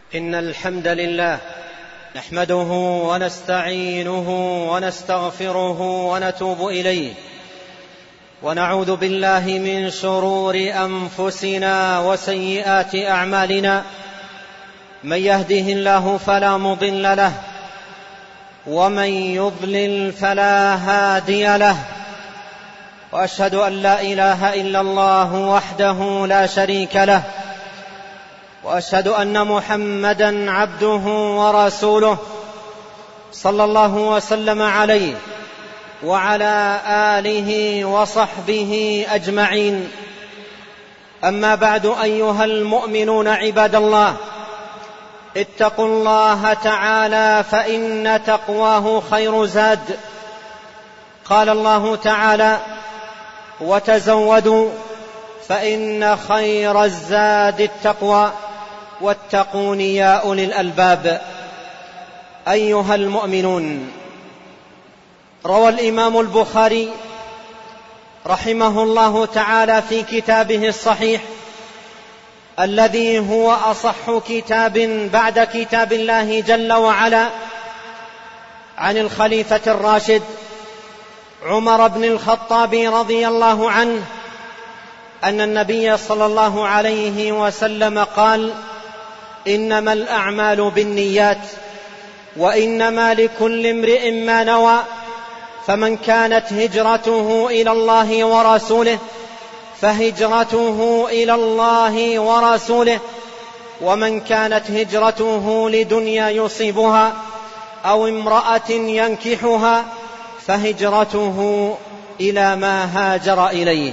إن الحمد لله نحمده ونستعينه ونستغفره ونتوب إليه، ونعوذ بالله من شرور أنفسنا وسيئات أعمالنا. من يهده الله فلا مضل له، ومن يضلل فلا هادي له، وأشهد أن لا إله إلا الله وحده لا شريك له، وأشهد أن محمدًا عبده ورسوله صلى الله وسلم عليه وعلى آله وصحبه أجمعين. أما بعد، أيها المؤمنون عباد الله، اتقوا الله تعالى فإن تقواه خير زاد. قال الله تعالى: وتزودوا فإن خير الزاد التقوى واتقون يا أولي الألباب. أيها المؤمنون، روى الإمام البخاري رحمه الله تعالى في كتابه الصحيح الذي هو أصح كتاب بعد كتاب الله جل وعلا عن الخليفة الراشد عمر بن الخطاب رضي الله عنه أن النبي صلى الله عليه وسلم قال: إنما الأعمال بالنيات، وإنما لكل امرئ ما نوى، فمن كانت هجرته إلى الله ورسوله فهجرته إلى الله ورسوله، ومن كانت هجرته لدنيا يصيبها أو امرأة ينكحها فهجرته إلى ما هاجر إليه.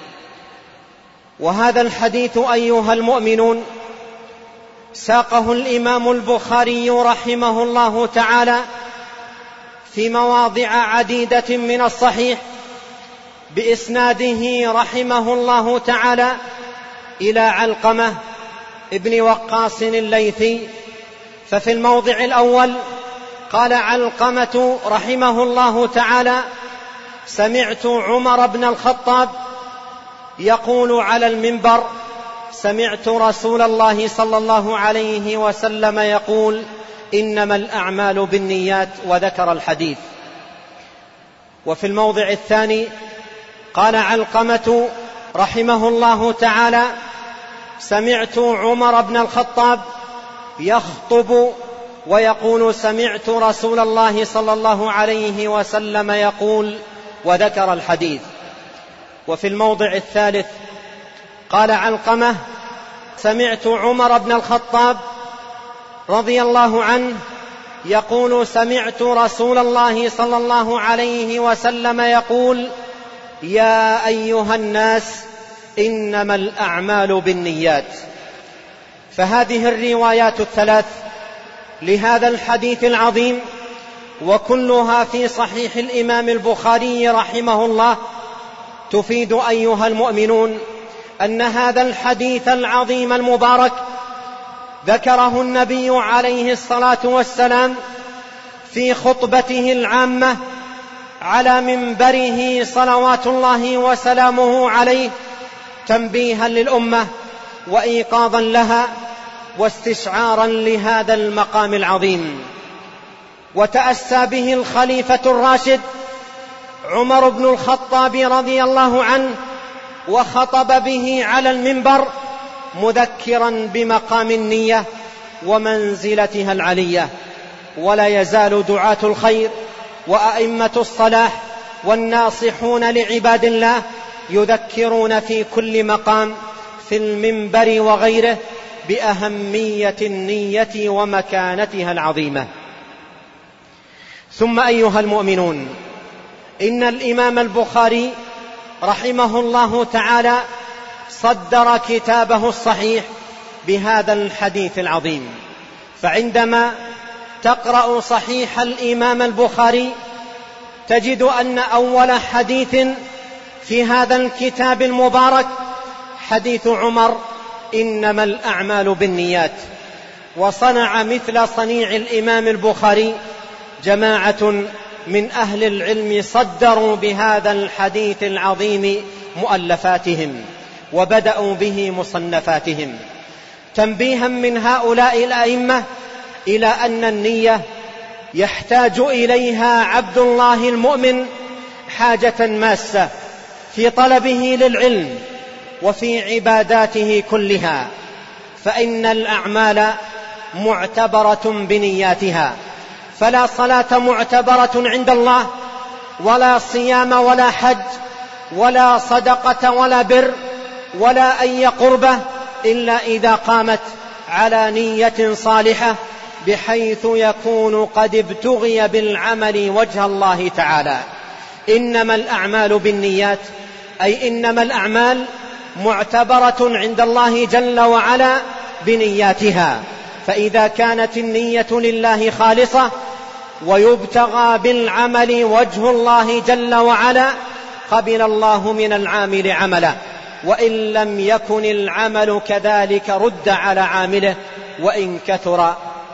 وهذا الحديث أيها المؤمنون ساقه الإمام البخاري رحمه الله تعالى في مواضع عديدة من الصحيح بإسناده رحمه الله تعالى إلى علقمة ابن وقاص الليثي. ففي الموضع الأول قال علقمة رحمه الله تعالى: سمعت عمر بن الخطاب يقول على المنبر: سمعت رسول الله صلى الله عليه وسلم يقول: إنما الأعمال بالنيات، وذكر الحديث. وفي الموضع الثاني قال علقمة رحمه الله تعالى: سمعت عمر بن الخطاب يخطب ويقول: سمعت رسول الله صلى الله عليه وسلم يقول، وذكر الحديث. وفي الموضع الثالث قال علقمة: سمعت عمر بن الخطاب رضي الله عنه يقول: سمعت رسول الله صلى الله عليه وسلم يقول: يا أيها الناس، إنما الأعمال بالنيات. فهذه الروايات الثلاث لهذا الحديث العظيم وكلها في صحيح الإمام البخاري رحمه الله تفيد أيها المؤمنون أن هذا الحديث العظيم المبارك ذكره النبي عليه الصلاة والسلام في خطبته العامة على منبره صلوات الله وسلامه عليه، تنبيها للأمة وإيقاظا لها واستشعارا لهذا المقام العظيم. وتأسى به الخليفة الراشد عمر بن الخطاب رضي الله عنه، وخطب به على المنبر مذكرا بمقام النية ومنزلتها العلية. ولا يزال دعاة الخير وأئمة الصلاح والناصحون لعباد الله يذكرون في كل مقام في المنبر وغيره بأهمية النية ومكانتها العظيمة. ثم أيها المؤمنون، إن الإمام البخاري رحمه الله تعالى صدر كتابه الصحيح بهذا الحديث العظيم. فعندما تقرأ صحيح الإمام البخاري تجد أن أول حديث في هذا الكتاب المبارك حديث عمر: إنما الأعمال بالنيات. وصنع مثل صنيع الإمام البخاري جماعة من أهل العلم صدروا بهذا الحديث العظيم مؤلفاتهم وبدأوا به مصنفاتهم. تنبيها من هؤلاء الأئمة إلى أن النية يحتاج إليها عبد الله المؤمن حاجة ماسة في طلبه للعلم وفي عباداته كلها، فإن الأعمال معتبرة بنياتها، فلا صلاة معتبرة عند الله، ولا صيام ولا حج ولا صدقة ولا بر ولا أي قربة إلا إذا قامت على نية صالحة، بحيث يكون قد ابتغي بالعمل وجه الله تعالى. إنما الأعمال بالنيات، أي إنما الأعمال معتبرة عند الله جل وعلا بنياتها، فإذا كانت النية لله خالصة ويبتغى بالعمل وجه الله جل وعلا قبل الله من العامل عمله، وإن لم يكن العمل كذلك رد على عامله وإن كثر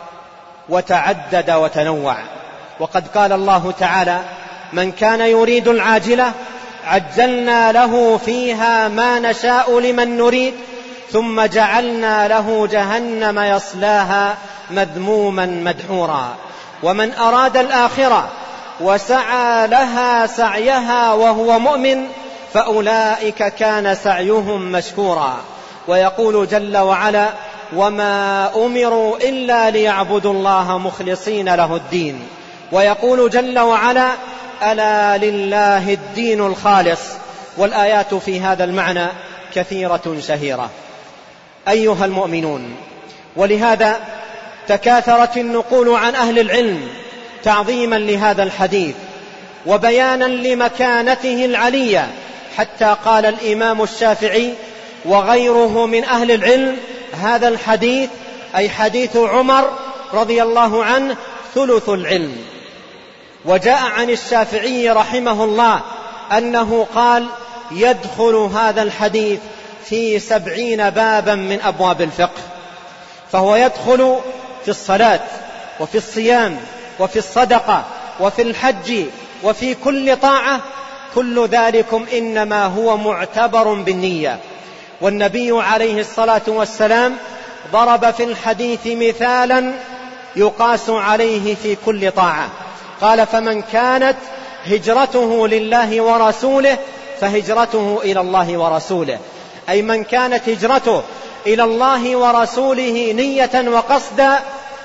وتعدد وتنوع. وقد قال الله تعالى: من كان يريد العاجلة عجلنا له فيها ما نشاء لمن نريد ثم جعلنا له جهنم يصلاها مذموما مدحورا. ومن أراد الآخرة وسعى لها سعيها وهو مؤمن فأولئك كان سعيهم مشكورا. ويقول جل وعلا: وما أمروا إلا ليعبدوا الله مخلصين له الدين. ويقول جل وعلا: ألا لله الدين الخالص. والآيات في هذا المعنى كثيرة شهيرة. أيها المؤمنون، ولهذا تكاثرت النقول عن أهل العلم تعظيما لهذا الحديث وبيانا لمكانته العلية، حتى قال الإمام الشافعي وغيره من أهل العلم: هذا الحديث أي حديث عمر رضي الله عنه ثلث العلم. وجاء عن الشافعي رحمه الله أنه قال: يدخل هذا الحديث في 70 بابا من أبواب الفقه، فهو يدخل في الصلاة وفي الصيام وفي الصدقة وفي الحج وفي كل طاعة، كل ذلكم إنما هو معتبر بالنية. والنبي عليه الصلاة والسلام ضرب في الحديث مثالا يقاس عليه في كل طاعة، قال: فمن كانت هجرته لله ورسوله فهجرته إلى الله ورسوله، أي من كانت هجرته إلى الله ورسوله نية وقصدا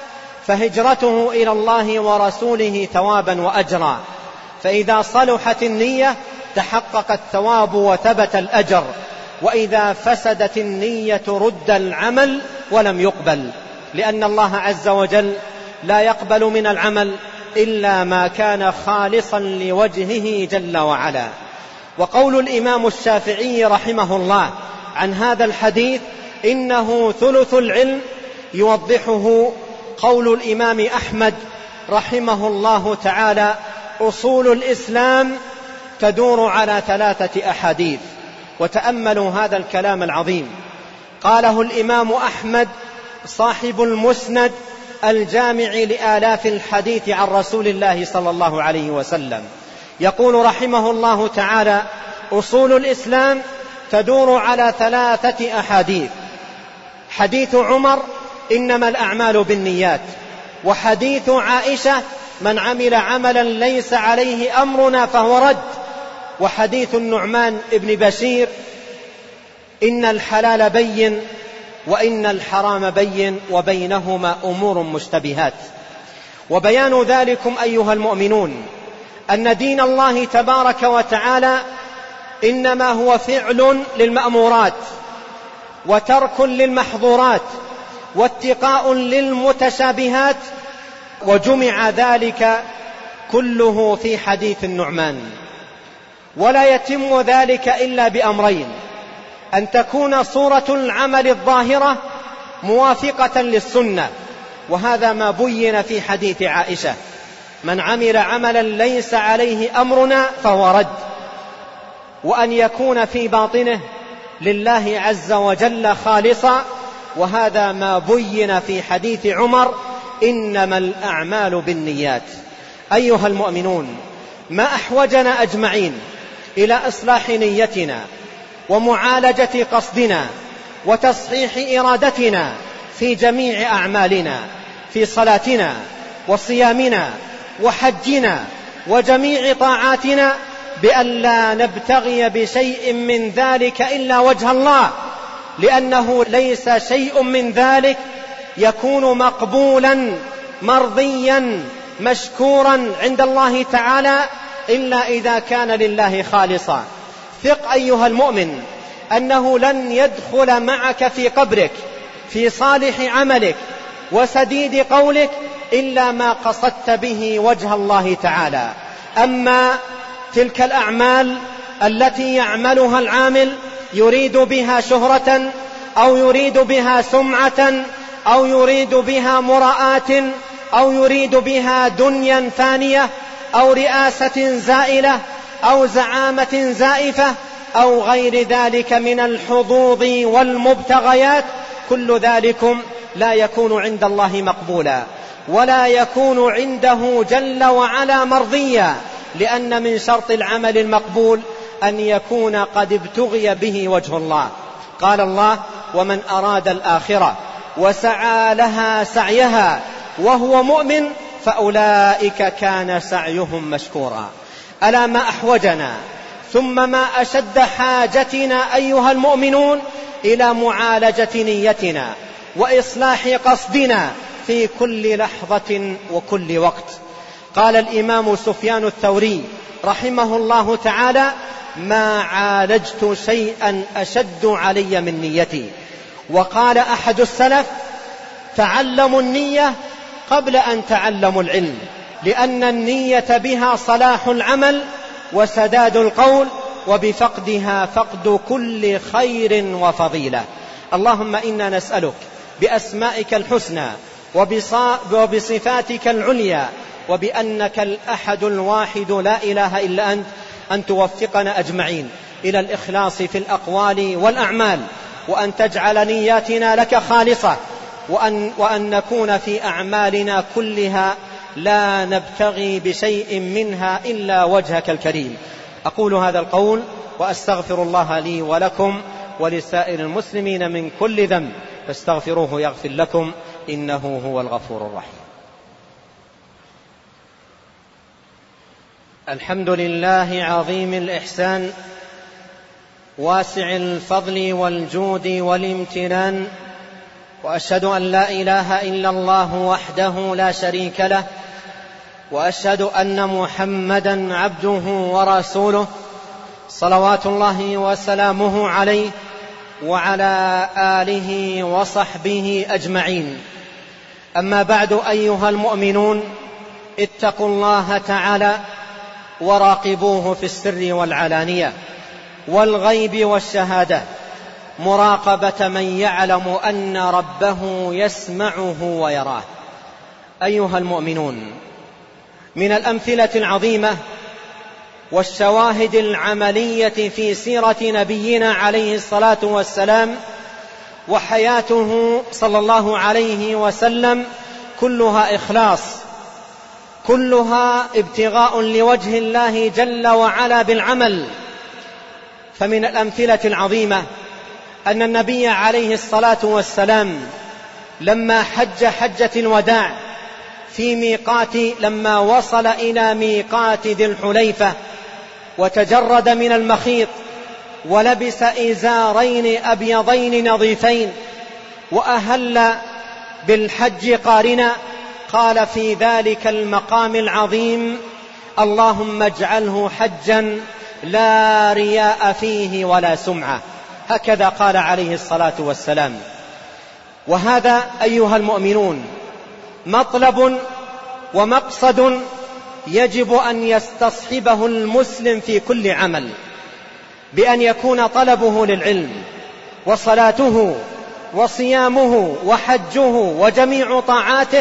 فهجرته إلى الله ورسوله ثوابا وأجرا. فإذا صلحت النية تحقق الثواب وثبت الأجر، وإذا فسدت النية رد العمل ولم يقبل، لأن الله عز وجل لا يقبل من العمل إلا ما كان خالصا لوجهه جل وعلا. وقول الإمام الشافعي رحمه الله عن هذا الحديث إنه ثلث العلم يوضحه قول الإمام أحمد رحمه الله تعالى: أصول الإسلام تدور على 3 أحاديث. وتأملوا هذا الكلام العظيم، قاله الإمام أحمد صاحب المسند الجامع لآلاف الحديث عن رسول الله صلى الله عليه وسلم، يقول رحمه الله تعالى: أصول الإسلام تدور على 3 أحاديث: حديث عمر إنما الأعمال بالنيات، وحديث عائشة من عمل عملا ليس عليه أمرنا فهو رد، وحديث النعمان ابن بشير إن الحلال بين وإن الحرام بين وبينهما أمور مشتبهات. وبيان ذلكم أيها المؤمنون أن دين الله تبارك وتعالى إنما هو فعل للمأمورات وترك للمحظورات واتقاء للمتشابهات، وجمع ذلك كله في حديث النعمان. ولا يتم ذلك إلا بأمرين: أن تكون صورة العمل الظاهرة موافقة للسنة، وهذا ما بين في حديث عائشة: من عمل عملا ليس عليه أمرنا فهو رد، وأن يكون في باطنه لله عز وجل خالصا، وهذا ما بين في حديث عمر إنما الأعمال بالنيات. أيها المؤمنون، ما أحوجنا أجمعين إلى إصلاح نيتنا ومعالجة قصدنا وتصحيح إرادتنا في جميع أعمالنا، في صلاتنا وصيامنا وحجنا وجميع طاعاتنا، بأن لا نبتغي بشيء من ذلك إلا وجه الله، لأنه ليس شيء من ذلك يكون مقبولا مرضيا مشكورا عند الله تعالى إلا إذا كان لله خالصا. ثق أيها المؤمن أنه لن يدخل معك في قبرك في صالح عملك وسديد قولك إلا ما قصدت به وجه الله تعالى. أما تلك الأعمال التي يعملها العامل يريد بها شهرة أو يريد بها سمعة أو يريد بها مراءة أو يريد بها دنيا فانية أو رئاسة زائلة أو زعامة زائفة أو غير ذلك من الحظوظ والمبتغيات، كل ذلكم لا يكون عند الله مقبولا ولا يكون عنده جل وعلا مرضيا، لأن من شرط العمل المقبول أن يكون قد ابتغي به وجه الله. قال الله: ومن أراد الآخرة وسعى لها سعيها وهو مؤمن فأولئك كان سعيهم مشكورا. ألا ما أحوجنا ثم ما أشد حاجتنا أيها المؤمنون إلى معالجة نيتنا وإصلاح قصدنا في كل لحظة وكل وقت. قال الإمام سفيان الثوري رحمه الله تعالى: ما عالجت شيئا أشد علي من نيتي. وقال أحد السلف: تعلموا النية قبل أن تعلموا العلم، لأن النية بها صلاح العمل وسداد القول، وبفقدها فقد كل خير وفضيلة. اللهم إنا نسألك بأسمائك الحسنى وبصفاتك العليا وبأنك الأحد الواحد لا إله إلا أنت أن توفقنا أجمعين إلى الإخلاص في الأقوال والأعمال، وأن تجعل نياتنا لك خالصة، وأن نكون في أعمالنا كلها لا نبتغي بشيء منها إلا وجهك الكريم. أقول هذا القول وأستغفر الله لي ولكم ولسائر المسلمين من كل ذنب، فاستغفروه يغفر لكم إنه هو الغفور الرحيم. الحمد لله عظيم الإحسان واسع الفضل والجود والامتنان، وأشهد أن لا إله إلا الله وحده لا شريك له، وأشهد أن محمدا عبده ورسوله صلوات الله وسلامه عليه وعلى آله وصحبه أجمعين. أما بعد أيها المؤمنون، اتقوا الله تعالى وراقبوه في السر والعلانية والغيب والشهادة، مراقبة من يعلم أن ربه يسمعه ويراه. أيها المؤمنون، من الأمثلة العظيمة والشواهد العملية في سيرة نبينا عليه الصلاة والسلام وحياته صلى الله عليه وسلم كلها إخلاص، كلها ابتغاء لوجه الله جل وعلا بالعمل. فمن الأمثلة العظيمة أن النبي عليه الصلاة والسلام لما حج حجة الوداع في لما وصل إلى ميقات ذي الحليفة وتجرد من المخيط ولبس إزارين أبيضين نظيفين وأهل بالحج قارنا، قال في ذلك المقام العظيم: اللهم اجعله حجا لا رياء فيه ولا سمعة. هكذا قال عليه الصلاة والسلام. وهذا أيها المؤمنون مطلب ومقصد يجب أن يستصحبه المسلم في كل عمل، بأن يكون طلبه للعلم وصلاته وصيامه وحجه وجميع طاعاته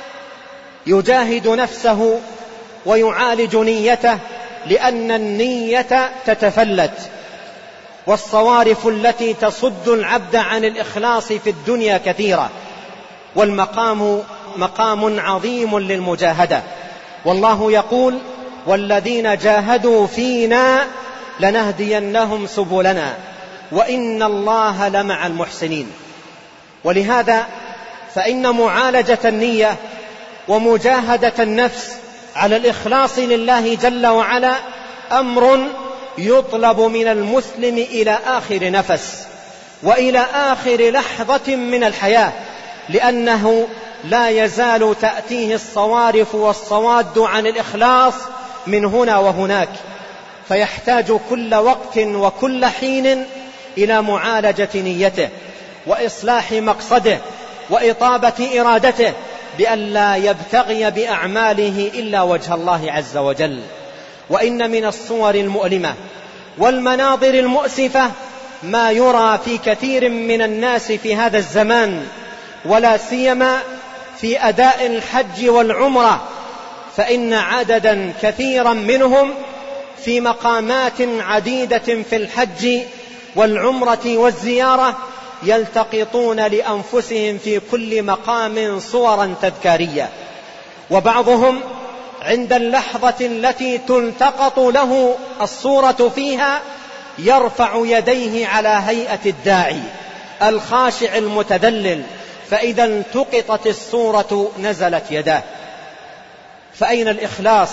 يجاهد نفسه ويعالج نيته، لأن النية تتفلت، والصوارف التي تصد العبد عن الإخلاص في الدنيا كثيرة، والمقام مقام عظيم للمجاهدة. والله يقول: والذين جاهدوا فينا لنهدينهم سبلنا وإن الله لمع المحسنين. ولهذا فإن معالجة النية ومجاهدة النفس على الإخلاص لله جل وعلا أمر يطلب من المسلم إلى آخر نفس وإلى آخر لحظة من الحياة، لأنه لا يزال تأتيه الصوارف والصواد عن الإخلاص من هنا وهناك، فيحتاج كل وقت وكل حين إلى معالجة نيته وإصلاح مقصده وإطابة إرادته، بأن لا يبتغي بأعماله إلا وجه الله عز وجل. وإن من الصور المؤلمة والمناظر المؤسفة ما يرى في كثير من الناس في هذا الزمان، ولا سيما في أداء الحج والعمرة، فإن عددا كثيرا منهم في مقامات عديدة في الحج والعمرة والزيارة يلتقطون لأنفسهم في كل مقام صورا تذكارية، وبعضهم عند اللحظة التي تلتقط له الصورة فيها يرفع يديه على هيئة الداعي الخاشع المتذلل، فإذا التقطت الصورة نزلت يداه. فأين الإخلاص؟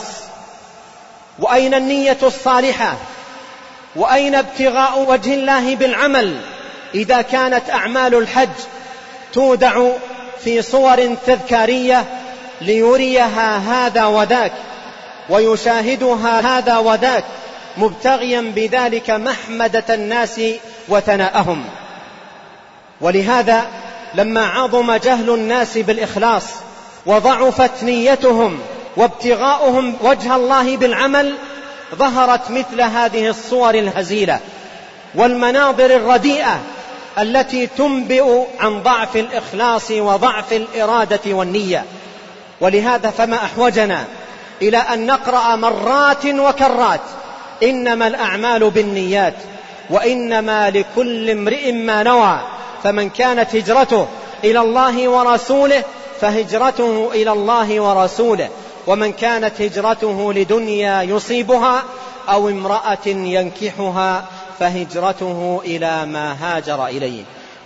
وأين النية الصالحة؟ وأين ابتغاء وجه الله بالعمل إذا كانت أعمال الحج تودع في صور تذكارية ليريها هذا وذاك ويشاهدها هذا وذاك مبتغيا بذلك محمدة الناس وثناءهم؟ ولهذا لما عظم جهل الناس بالإخلاص وضعفت نيتهم وابتغاؤهم وجه الله بالعمل، ظهرت مثل هذه الصور الهزيلة والمناظر الرديئة التي تنبئ عن ضعف الإخلاص وضعف الإرادة والنية. ولهذا فما أحوجنا إلى أن نقرأ مرات وكرات: إنما الأعمال بالنيات وإنما لكل امرئ ما نوى، فمن كانت هجرته إلى الله ورسوله فهجرته إلى الله ورسوله، ومن كانت هجرته لدنيا يصيبها أو امرأة ينكحها فهجرته إلى ما هاجر إليه.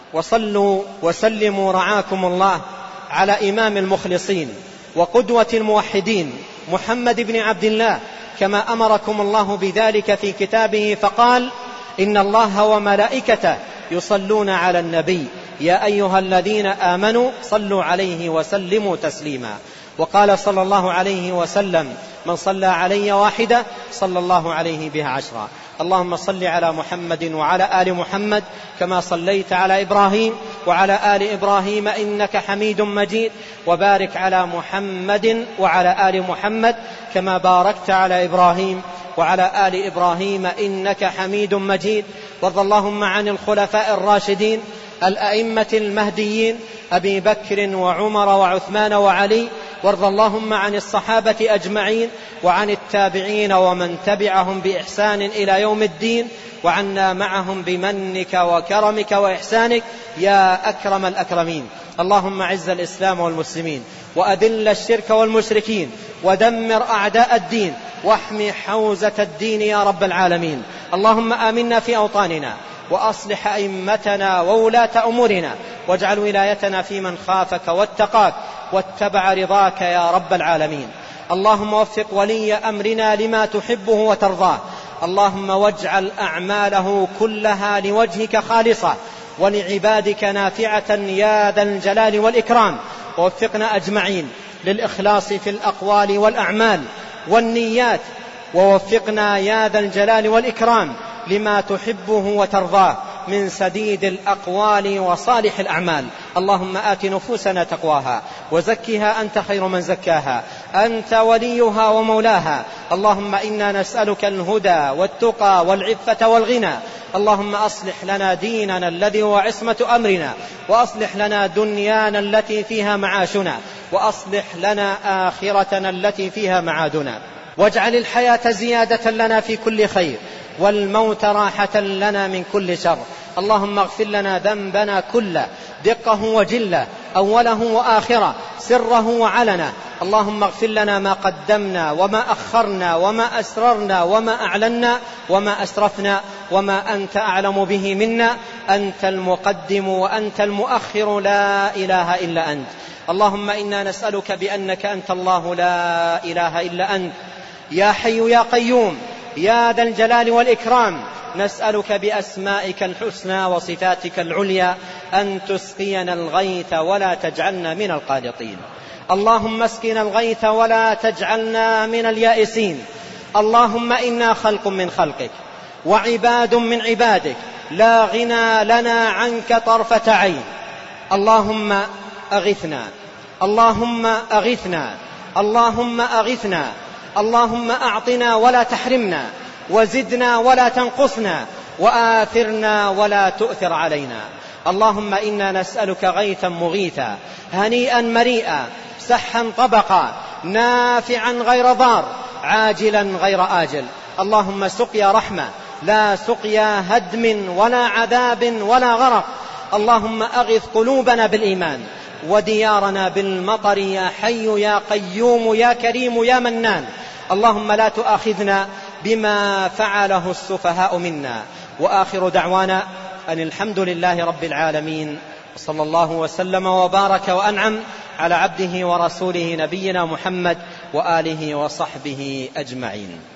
وصلوا وسلموا رعاكم الله على إمام المخلصين وقدوة الموحدين محمد بن عبد الله، كما أمركم الله بذلك في كتابه فقال: إن الله وملائكته يصلون على النبي يا أيها الذين آمنوا صلوا عليه وسلموا تسليما. وقال صلى الله عليه وسلم: من صلى علي واحدة صلى الله عليه بها 10. اللهم صل على محمد وعلى آل محمد كما صليت على إبراهيم وعلى آل إبراهيم إنك حميد مجيد، وبارك على محمد وعلى آل محمد كما باركت على إبراهيم وعلى آل إبراهيم إنك حميد مجيد. وارض اللهم عن الخلفاء الراشدين الأئمة المهديين أبي بكر وعمر وعثمان وعلي، وارض اللهم عن الصحابة أجمعين وعن التابعين ومن تبعهم بإحسان إلى يوم الدين، وعنا معهم بمنك وكرمك وإحسانك يا أكرم الأكرمين. اللهم أعز الإسلام والمسلمين وأذل الشرك والمشركين ودمر أعداء الدين واحمي حوزة الدين يا رب العالمين. اللهم آمنا في أوطاننا وأصلح أئمتنا وولاة أمورنا، واجعل ولايتنا في من خافك واتقاك واتبع رضاك يا رب العالمين. اللهم وفق ولي أمرنا لما تحبه وترضاه، اللهم واجعل أعماله كلها لوجهك خالصة ولعبادك نافعة يا ذا الجلال والإكرام. ووفقنا أجمعين للإخلاص في الأقوال والأعمال والنيات، ووفقنا يا ذا الجلال والإكرام لما تحبه وترضاه من سديد الأقوال وصالح الأعمال. اللهم آت نفوسنا تقواها وزكها أنت خير من زكاها، أنت وليها ومولاها. اللهم إنا نسألك الهدى والتقى والعفة والغنى. اللهم أصلح لنا ديننا الذي هو عصمة أمرنا، وأصلح لنا دنيانا التي فيها معاشنا، وأصلح لنا آخرتنا التي فيها معادنا، واجعل الحياة زيادة لنا في كل خير والموت راحة لنا من كل شر. اللهم اغفر لنا ذنبنا كله دقه وجله أوله وآخره، سره وعلنه. اللهم اغفر لنا ما قدمنا وما أخرنا وما أسررنا وما أعلنا وما أسرفنا وما أنت أعلم به منا. أنت المقدم وأنت المؤخر، لا إله إلا أنت. اللهم إنا نسألك بأنك أنت الله لا إله إلا أنت، يا حي يا قيوم يا ذا الجلال والإكرام، نسألك بأسمائك الحسنى وصفاتك العليا أن تسقينا الغيث ولا تجعلنا من القانطين. اللهم اسقنا الغيث ولا تجعلنا من اليائسين. اللهم إنا خلق من خلقك وعباد من عبادك، لا غنى لنا عنك طرفة عين. اللهم أغثنا، اللهم أغثنا، اللهم أغثنا. اللهم أعطنا ولا تحرمنا، وزدنا ولا تنقصنا، وآثرنا ولا تؤثر علينا. اللهم إنا نسألك غيثا مغيثا، هنيئا مريئا، سحا طبقا، نافعا غير ضار، عاجلا غير آجل. اللهم سقيا رحمة لا سقيا هدم ولا عذاب ولا غرق. اللهم أغث قلوبنا بالإيمان وديارنا بالمطر، يا حي يا قيوم يا كريم يا منان. اللهم لا تؤاخذنا بما فعله السفهاء منا. وآخر دعوانا أن الحمد لله رب العالمين، صلى الله وسلم وبارك وأنعم على عبده ورسوله نبينا محمد وآله وصحبه أجمعين.